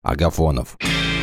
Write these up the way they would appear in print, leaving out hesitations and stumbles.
Агафонов.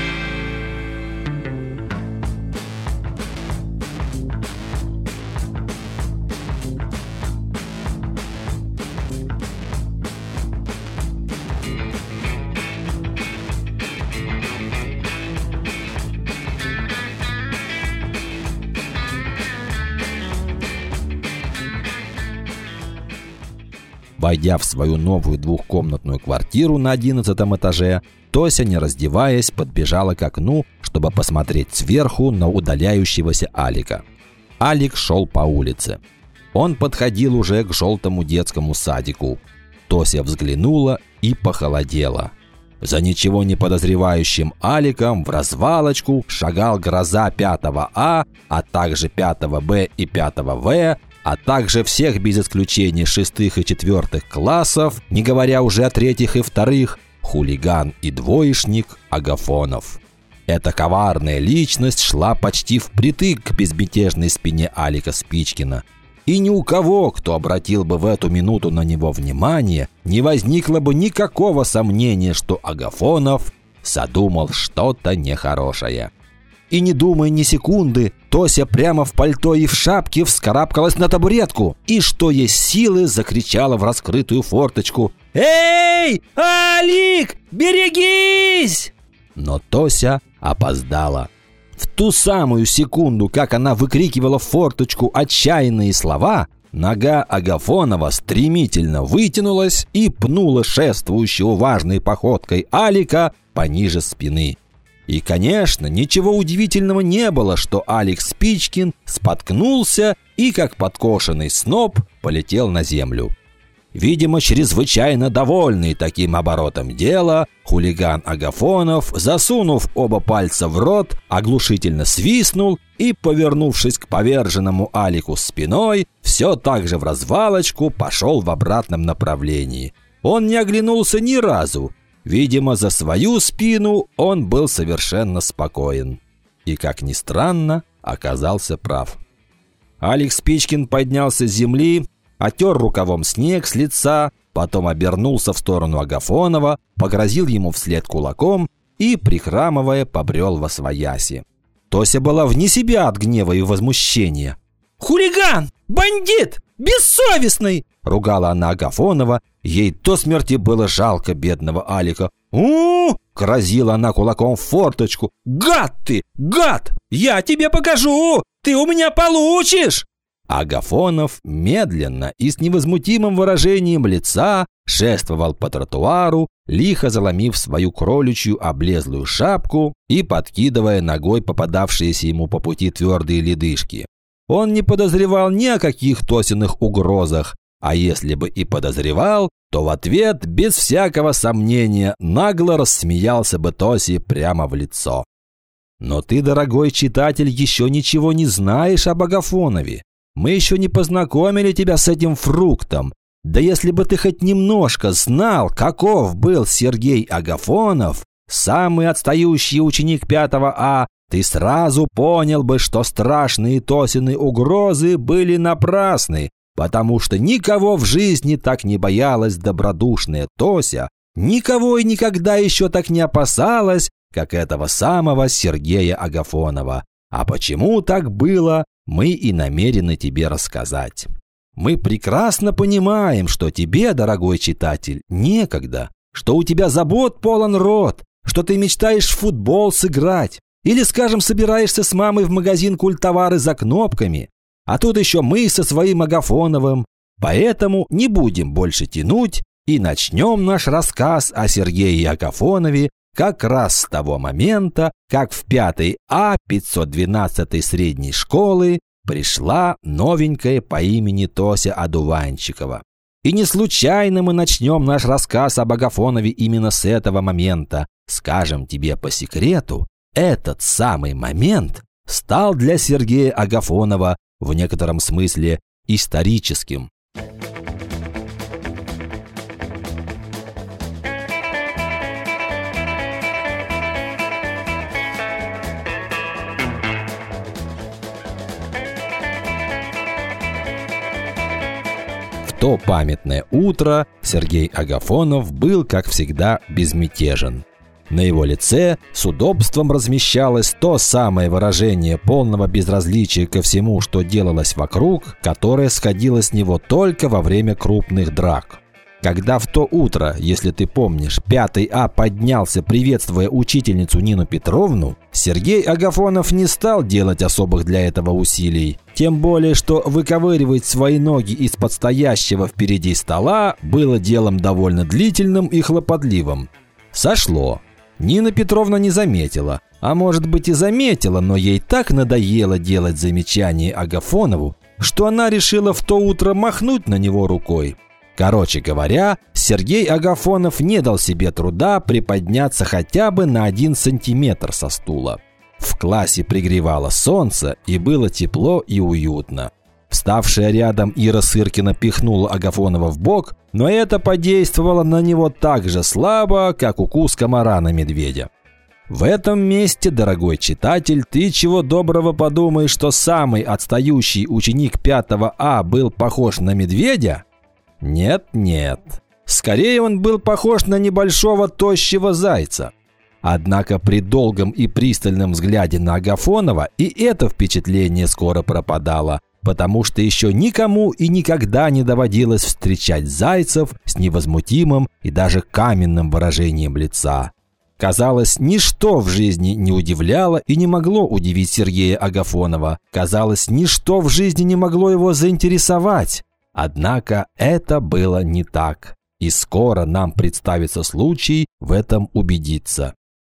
Войдя в свою новую двухкомнатную квартиру на 11-м этаже, Тося, не раздеваясь, подбежала к окну, чтобы посмотреть сверху на удаляющегося Алика. Алик шел по улице. Он подходил уже к желтому детскому садику. Тося взглянула и похолодела. За ничего не подозревающим Аликом в развалочку шагал гроза 5 А, а также 5 Б и 5 В, а также всех без исключения 6 и 4 классов, не говоря уже о 3 и 2, хулиган и двоечник Агафонов. Эта коварная личность шла почти впритык к безмятежной спине Алика Спичкина. И ни у кого, кто обратил бы в эту минуту на него внимание, не возникло бы никакого сомнения, что Агафонов задумал что-то нехорошее. И не думая ни секунды, Тося прямо в пальто и в шапке вскарабкалась на табуретку и, что есть силы, закричала в раскрытую форточку: «Эй, Алик, берегись!» Но Тося опоздала. В ту самую секунду, как она выкрикивала в форточку отчаянные слова, нога Агафонова стремительно вытянулась и пнула шествующего важной походкой Алика пониже спины. И, конечно, ничего удивительного не было, что Алик Спичкин споткнулся и, как подкошенный сноп, полетел на землю. Видимо, чрезвычайно довольный таким оборотом дела, хулиган Агафонов, засунув оба пальца в рот, оглушительно свистнул и, повернувшись к поверженному Алику спиной, все так же в развалочку пошел в обратном направлении. Он не оглянулся ни разу. Видимо, за свою спину он был совершенно спокоен. И, как ни странно, оказался прав. Алик Спичкин поднялся с земли, отер рукавом снег с лица, потом обернулся в сторону Агафонова, погрозил ему вслед кулаком и, прихрамывая, побрел восвояси. Тося была вне себя от гнева и возмущения. «Хулиган! Бандит! Бессовестный!» — ругала она Агафонова. Ей до смерти было жалко бедного Алика. «У-у-у!» — грозила она кулаком в форточку. «Гад ты! Гад! Я тебе покажу! Ты у меня получишь!» Агафонов медленно и с невозмутимым выражением лица шествовал по тротуару, лихо заломив свою кроличью облезлую шапку и подкидывая ногой попадавшиеся ему по пути твердые ледышки. Он не подозревал ни о каких Тосиных угрозах, а если бы и подозревал, то в ответ, без всякого сомнения, нагло рассмеялся бы Тосе прямо в лицо. Но ты, дорогой читатель, еще ничего не знаешь об Агафонове. Мы еще не познакомили тебя с этим фруктом. Да если бы ты хоть немножко знал, каков был Сергей Агафонов, самый отстающий ученик 5 А, ты сразу понял бы, что страшные Тосины угрозы были напрасны, потому что никого в жизни так не боялась добродушная Тося, никого и никогда еще так не опасалась, как этого самого Сергея Агафонова. А почему так было, мы и намерены тебе рассказать. Мы прекрасно понимаем, что тебе, дорогой читатель, некогда, что у тебя забот полон рот, что ты мечтаешь в футбол сыграть или, скажем, собираешься с мамой в магазин культовары за кнопками, а тут еще мы со своим Агафоновым. Поэтому не будем больше тянуть и начнем наш рассказ о Сергее Агафонове как раз с того момента, как в 5 А 512-й средней школы пришла новенькая по имени Тося Одуванчикова. И не случайно мы начнем наш рассказ об Агафонове именно с этого момента. Скажем тебе по секрету, этот самый момент стал для Сергея Агафонова в некотором смысле историческим. В то памятное утро Сергей Агафонов был, как всегда, безмятежен. На его лице с удобством размещалось то самое выражение полного безразличия ко всему, что делалось вокруг, которое сходило с него только во время крупных драк. Когда в то утро, если ты помнишь, 5 А поднялся, приветствуя учительницу Нину Петровну, Сергей Агафонов не стал делать особых для этого усилий. Тем более, что выковыривать свои ноги из-под стоящего впереди стола было делом довольно длительным и хлопотливым. Сошло. Нина Петровна не заметила, а может быть и заметила, но ей так надоело делать замечания Агафонову, что она решила в то утро махнуть на него рукой. Короче говоря, Сергей Агафонов не дал себе труда приподняться хотя бы на 1 сантиметр со стула. В классе пригревало солнце и было тепло и уютно. Вставшая рядом Ира Сыркина пихнула Агафонова в бок, но это подействовало на него так же слабо, как укус комара на медведя. В этом месте, дорогой читатель, ты чего доброго подумаешь, что самый отстающий ученик 5 А был похож на медведя? Нет. Скорее он был похож на небольшого тощего зайца. Однако при долгом и пристальном взгляде на Агафонова и это впечатление скоро пропадало, потому что еще никому и никогда не доводилось встречать зайцев с невозмутимым и даже каменным выражением лица. Казалось, ничто в жизни не удивляло и не могло удивить Сергея Агафонова. Казалось, ничто в жизни не могло его заинтересовать. Однако это было не так. И скоро нам представится случай в этом убедиться.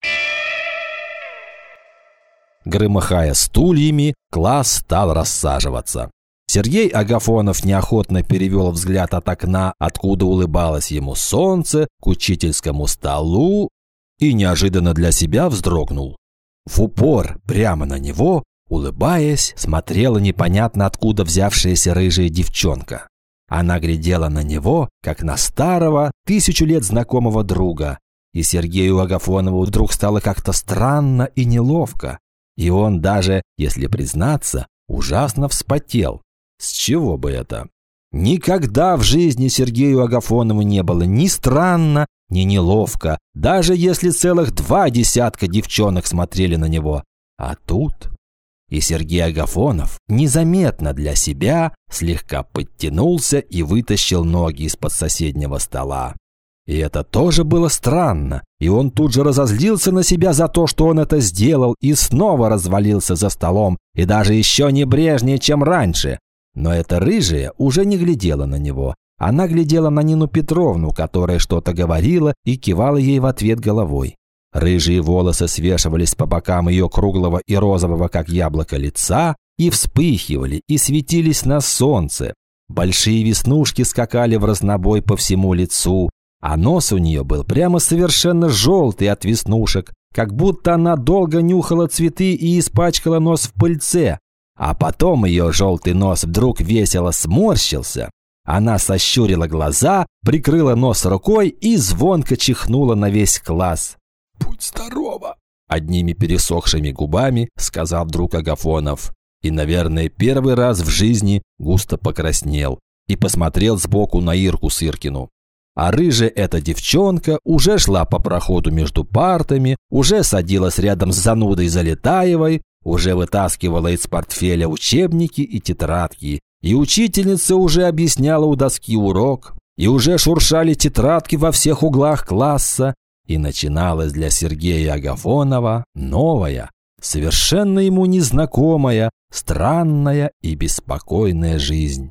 Громыхая стульями, класс стал рассаживаться. Сергей Агафонов неохотно перевел взгляд от окна, откуда улыбалось ему солнце, к учительскому столу и неожиданно для себя вздрогнул. В упор прямо на него, улыбаясь, смотрела непонятно откуда взявшаяся рыжая девчонка. Она глядела на него, как на старого, 1000 лет знакомого друга. И Сергею Агафонову вдруг стало как-то странно и неловко. И он даже, если признаться, ужасно вспотел. С чего бы это? Никогда в жизни Сергею Агафонову не было ни странно, ни неловко, даже если целых 2 десятка девчонок смотрели на него. А тут... И Сергей Агафонов незаметно для себя слегка подтянулся и вытащил ноги из-под соседнего стола. И это тоже было странно, и он тут же разозлился на себя за то, что он это сделал, и снова развалился за столом, и даже еще небрежнее, чем раньше. Но эта рыжая уже не глядела на него. Она глядела на Нину Петровну, которая что-то говорила и кивала ей в ответ головой. Рыжие волосы свешивались по бокам ее круглого и розового, как яблоко, лица, и вспыхивали, и светились на солнце. Большие веснушки скакали в разнобой по всему лицу, а нос у нее был прямо совершенно желтый от веснушек, как будто она долго нюхала цветы и испачкала нос в пыльце. А потом ее желтый нос вдруг весело сморщился. Она сощурила глаза, прикрыла нос рукой и звонко чихнула на весь класс. «Будь здорова!» – одними пересохшими губами сказал вдруг Агафонов. И, наверное, первый раз в жизни густо покраснел и посмотрел сбоку на Ирку Сыркину. А рыжая эта девчонка уже шла по проходу между партами, уже садилась рядом с занудой Залетаевой, уже вытаскивала из портфеля учебники и тетрадки, и учительница уже объясняла у доски урок, и уже шуршали тетрадки во всех углах класса, и начиналась для Сергея Агафонова новая, совершенно ему незнакомая, странная и беспокойная жизнь.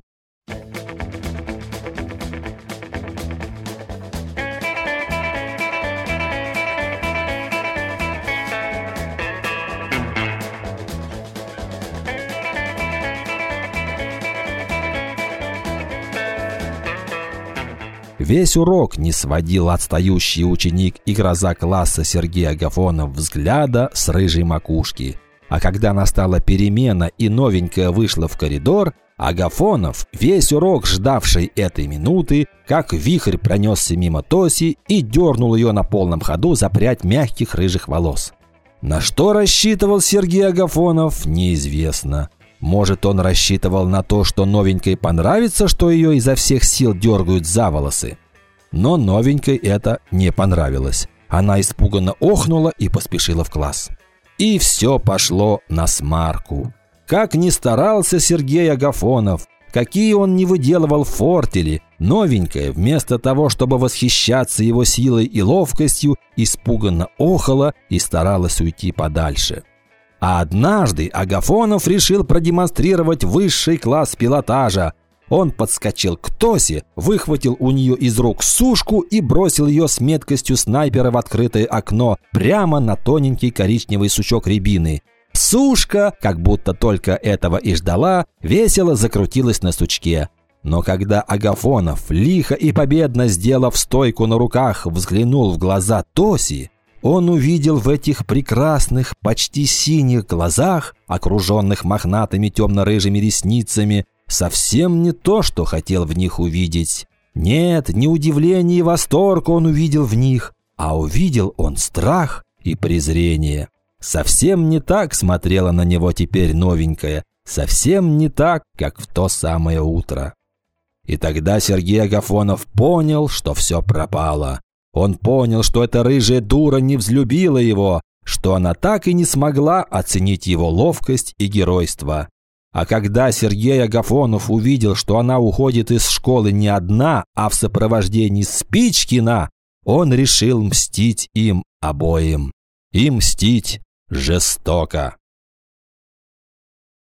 Весь урок не сводил отстающий ученик и гроза класса Сергей Агафонов взгляда с рыжей макушки. А когда настала перемена и новенькая вышла в коридор, Агафонов, весь урок ждавший этой минуты, как вихрь пронесся мимо Тоси и дернул ее на полном ходу за прядь мягких рыжих волос. На что рассчитывал Сергей Агафонов, неизвестно. Может, он рассчитывал на то, что новенькой понравится, что ее изо всех сил дергают за волосы. Но новенькой это не понравилось. Она испуганно охнула и поспешила в класс. И все пошло насмарку. Как ни старался Сергей Агафонов, какие он не выделывал фортели, новенькая, вместо того, чтобы восхищаться его силой и ловкостью, испуганно охала и старалась уйти подальше. А однажды Агафонов решил продемонстрировать высший класс пилотажа. Он подскочил к Тосе, выхватил у нее из рук сушку и бросил ее с меткостью снайпера в открытое окно прямо на тоненький коричневый сучок рябины. Сушка, как будто только этого и ждала, весело закрутилась на сучке. Но когда Агафонов, лихо и победно сделав стойку на руках, взглянул в глаза Тоси, он увидел в этих прекрасных, почти синих глазах, окруженных мохнатыми темно-рыжими ресницами, совсем не то, что хотел в них увидеть. Нет, не удивление и восторг он увидел в них, а увидел он страх и презрение. Совсем не так смотрела на него теперь новенькая, совсем не так, как в то самое утро. И тогда Сергей Агафонов понял, что все пропало. Он понял, что эта рыжая дура не взлюбила его, что она так и не смогла оценить его ловкость и геройство. А когда Сергей Агафонов увидел, что она уходит из школы не одна, а в сопровождении Спичкина, он решил мстить им обоим. И мстить жестоко.